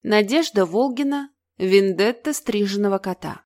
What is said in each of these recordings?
Надежда Волгина. Вендетта стриженного кота.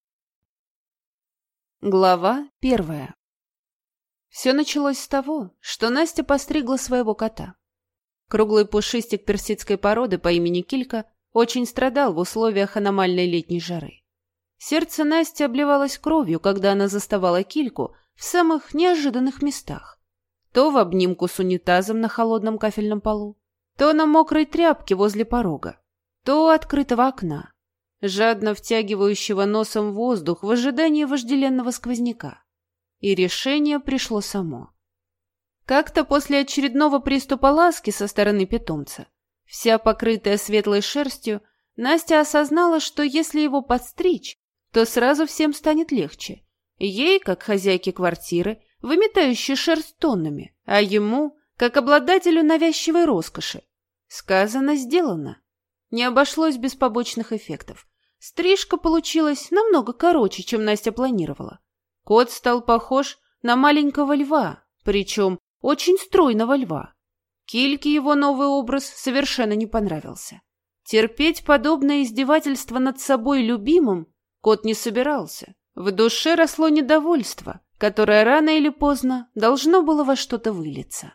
Глава 1. Все началось с того, что Настя постригла своего кота. Круглый пушистик персидской породы по имени Килька очень страдал в условиях аномальной летней жары. Сердце Насти обливалось кровью, когда она заставала Кильку в самых неожиданных местах. То в обнимку с унитазом на холодном кафельном полу, то на мокрой тряпке возле порога, то у открытого окна, жадно втягивающего носом воздух в ожидании вожделенного сквозняка. И решение пришло само. Как-то после очередного приступа ласки со стороны питомца, вся покрытая светлой шерстью, Настя осознала, что если его подстричь, то сразу всем станет легче. Ей, как хозяйке квартиры, выметающей шерсть тоннами, а ему, как обладателю навязчивой роскоши. Сказано, сделано. Не обошлось без побочных эффектов. Стрижка получилась намного короче, чем Настя планировала. Кот стал похож на маленького льва, причем очень стройного льва. Кильке его новый образ совершенно не понравился. Терпеть подобное издевательство над собой любимым кот не собирался. В душе росло недовольство, которое рано или поздно должно было во что-то вылиться.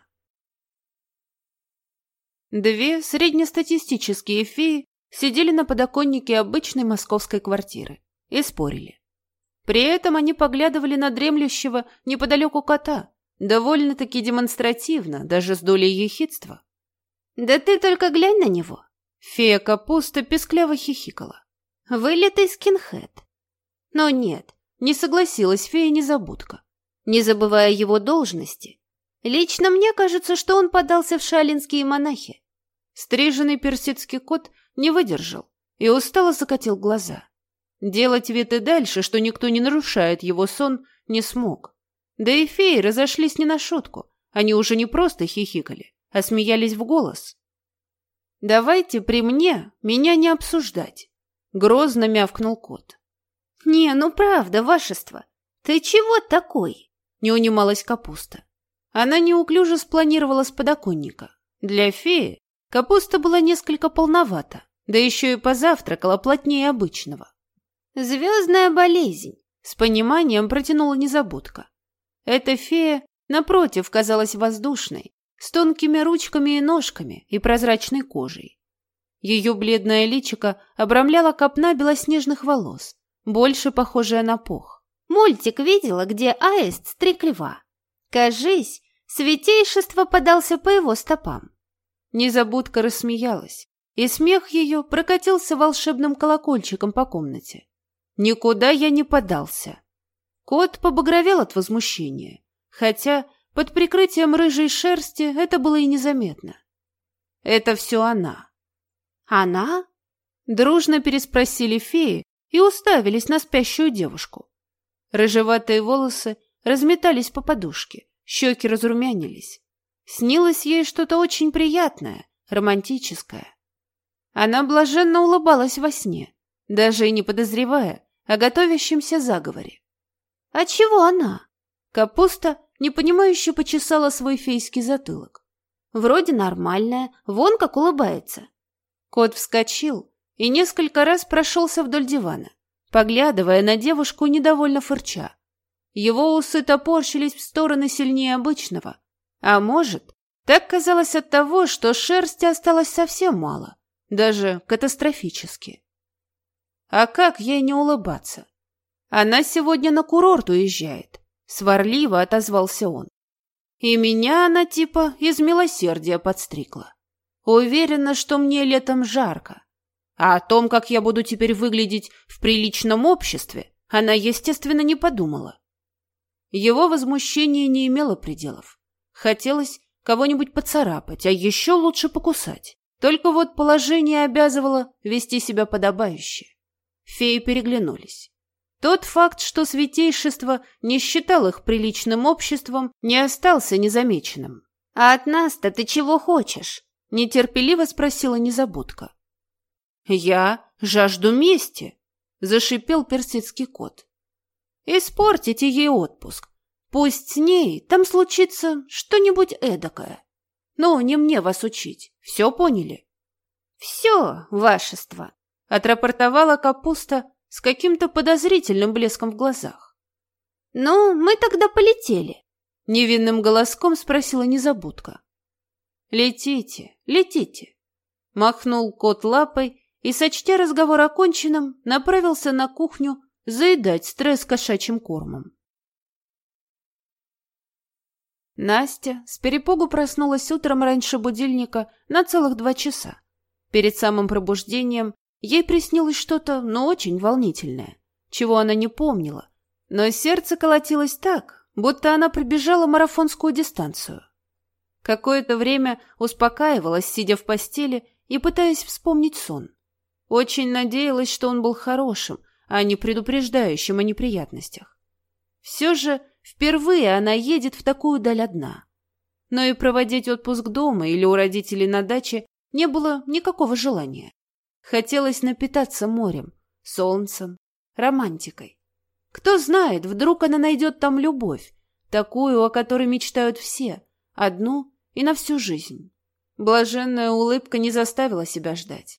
Две среднестатистические феи сидели на подоконнике обычной московской квартиры и спорили. При этом они поглядывали на дремлющего неподалеку кота, довольно-таки демонстративно, даже с долей ехидства. «Да ты только глянь на него!» Фея Капуста пескляво хихикала. «Вылитый скинхед!» Но нет, не согласилась фея-незабудка. Не забывая его должности, лично мне кажется, что он подался в шаолинские монахи. Стриженный персидский кот не выдержал и устало закатил глаза. Делать вид и дальше, что никто не нарушает его сон, не смог. Да и феи разошлись не на шутку. Они уже не просто хихикали, а смеялись в голос. «Давайте при мне меня не обсуждать», — грозно мявкнул кот. «Не, ну правда, вашество, ты чего такой?» — не унималась Капуста. Она неуклюже спланировала с подоконника. Для феи Капуста была несколько полновата, да еще и позавтракала плотнее обычного. «Звездная болезнь», — с пониманием протянула незабудка. Эта фея, напротив, казалась воздушной, с тонкими ручками и ножками и прозрачной кожей. Ее бледное личико обрамляла копна белоснежных волос, больше похожая на пух. «Мультик видела, где аист стриг льва. Кажись, святейшество подался по его стопам». Незабудка рассмеялась, и смех ее прокатился волшебным колокольчиком по комнате. «Никуда я не подался». Кот побагровел от возмущения, хотя под прикрытием рыжей шерсти это было и незаметно. «Это все она». «Она?» — дружно переспросили феи и уставились на спящую девушку. Рыжеватые волосы разметались по подушке, щеки разрумянились. Снилось ей что-то очень приятное, романтическое. Она блаженно улыбалась во сне, даже и не подозревая о готовящемся заговоре. «А чего она?» Капуста непонимающе почесала свой фейский затылок. «Вроде нормальная, вон как улыбается». Кот вскочил и несколько раз прошелся вдоль дивана, поглядывая на девушку недовольно фырча. Его усы топорщились в стороны сильнее обычного. А может, так казалось от того, что шерсти осталось совсем мало, даже катастрофически. А как ей не улыбаться? Она сегодня на курорт уезжает, сварливо отозвался он. И меня она типа из милосердия подстригла. Уверена, что мне летом жарко. А о том, как я буду теперь выглядеть в приличном обществе, она, естественно, не подумала. Его возмущение не имело пределов. Хотелось кого-нибудь поцарапать, а еще лучше покусать. Только вот положение обязывало вести себя подобающе. Феи переглянулись. Тот факт, что святейшество не считал их приличным обществом, не остался незамеченным. «А от нас-то ты чего хочешь?» — нетерпеливо спросила незабудка. «Я жажду мести», — зашипел персидский кот. «Испортите ей отпуск. Пусть с ней там случится что-нибудь эдакое. Ну, не мне вас учить, все поняли?» «Все, вашество», — отрапортовала Капуста с каким-то подозрительным блеском в глазах. «Ну, мы тогда полетели», — невинным голоском спросила Незабудка. «Летите, летите», — махнул кот лапой и, сочтя разговор оконченным, направился на кухню заедать стресс кошачьим кормом. Настя с перепугу проснулась утром раньше будильника на целых 2 часа. Перед самым пробуждением ей приснилось что-то, очень волнительное, чего она не помнила, но сердце колотилось так, будто она пробежала марафонскую дистанцию. Какое-то время успокаивалась, сидя в постели и пытаясь вспомнить сон. Очень надеялась, что он был хорошим, а не предупреждающим о неприятностях. Все же впервые она едет в такую даль одна. Но и проводить отпуск дома или у родителей на даче не было никакого желания. Хотелось напитаться морем, солнцем, романтикой. Кто знает, вдруг она найдет там любовь, такую, о которой мечтают все, одну и на всю жизнь. Блаженная улыбка не заставила себя ждать.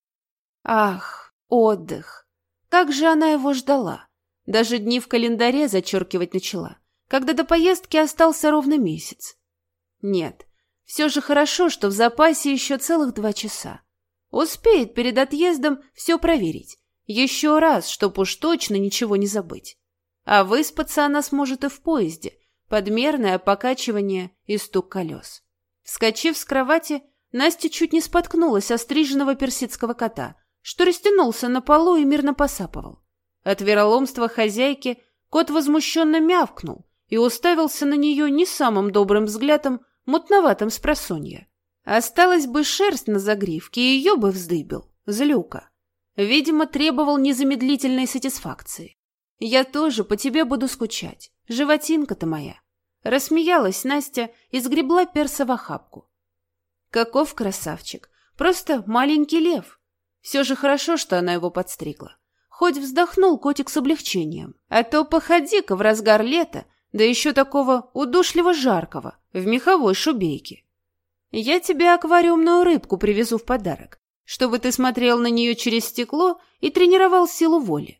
Ах, отдых! Как же она его ждала! Даже дни в календаре зачеркивать начала, когда до поездки остался ровно месяц. Нет, все же хорошо, что в запасе еще целых 2 часа. Успеет перед отъездом все проверить. Еще раз, чтоб уж точно ничего не забыть. А выспаться она сможет и в поезде, под мерное покачивание и стук колес. Вскочив с кровати, Настя чуть не споткнулась о стриженного персидского кота, что растянулся на полу и мирно посапывал. От вероломства хозяйки кот возмущенно мявкнул и уставился на нее не самым добрым взглядом, мутноватым спросонья. Осталась бы шерсть на загривке, и ее бы вздыбил, злюка. Видимо, требовал незамедлительной сатисфакции. «Я тоже по тебе буду скучать, животинка-то моя». Рассмеялась Настя и сгребла перса в охапку. Каков красавчик, просто маленький лев. Все же хорошо, что она его подстригла. Хоть вздохнул котик с облегчением, а то походи-ка в разгар лета, да еще такого удушливо жаркого, в меховой шубейке. Я тебе аквариумную рыбку привезу в подарок, чтобы ты смотрел на нее через стекло и тренировал силу воли.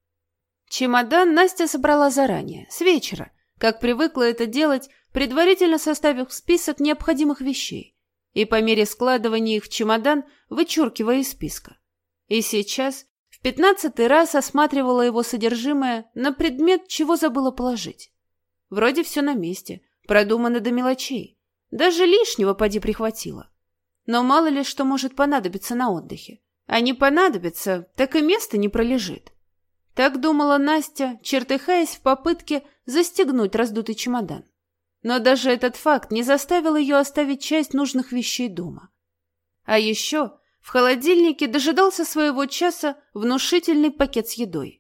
Чемодан Настя собрала заранее, с вечера, как привыкла это делать, предварительно составив список необходимых вещей и по мере складывания их в чемодан вычеркивая из списка. И сейчас в 15-й раз осматривала его содержимое на предмет, чего забыла положить. Вроде все на месте, продумано до мелочей, даже лишнего поди прихватила. Но мало ли что может понадобиться на отдыхе. А не понадобится, так и место не пролежит. Так думала Настя, чертыхаясь в попытке застегнуть раздутый чемодан. Но даже этот факт не заставил ее оставить часть нужных вещей дома. А еще в холодильнике дожидался своего часа внушительный пакет с едой.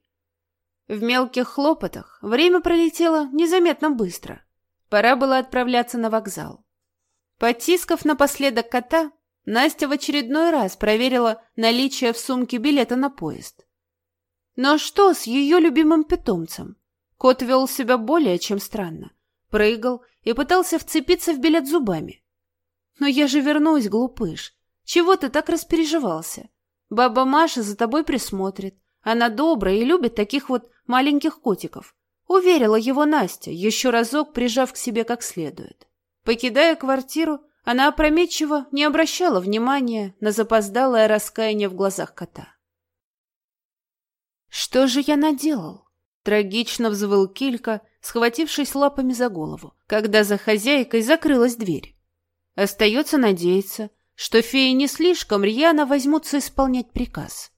В мелких хлопотах время пролетело незаметно быстро. Пора было отправляться на вокзал. Потискав напоследок кота, Настя в очередной раз проверила наличие в сумке билета на поезд. Но что с ее любимым питомцем? Кот вел себя более чем странно. Прыгал и пытался вцепиться в билет зубами. «Но я же вернусь, глупыш. Чего ты так распереживался? Баба Маша за тобой присмотрит. Она добрая и любит таких вот маленьких котиков», — уверила его Настя, еще разок прижав к себе как следует. Покидая квартиру, она опрометчиво не обращала внимания на запоздалое раскаяние в глазах кота. «Что же я наделал?» — трагично взвыл Килька, схватившись лапами за голову, когда за хозяйкой закрылась дверь. Остается надеяться, что феи не слишком рьяно возьмутся исполнять приказ.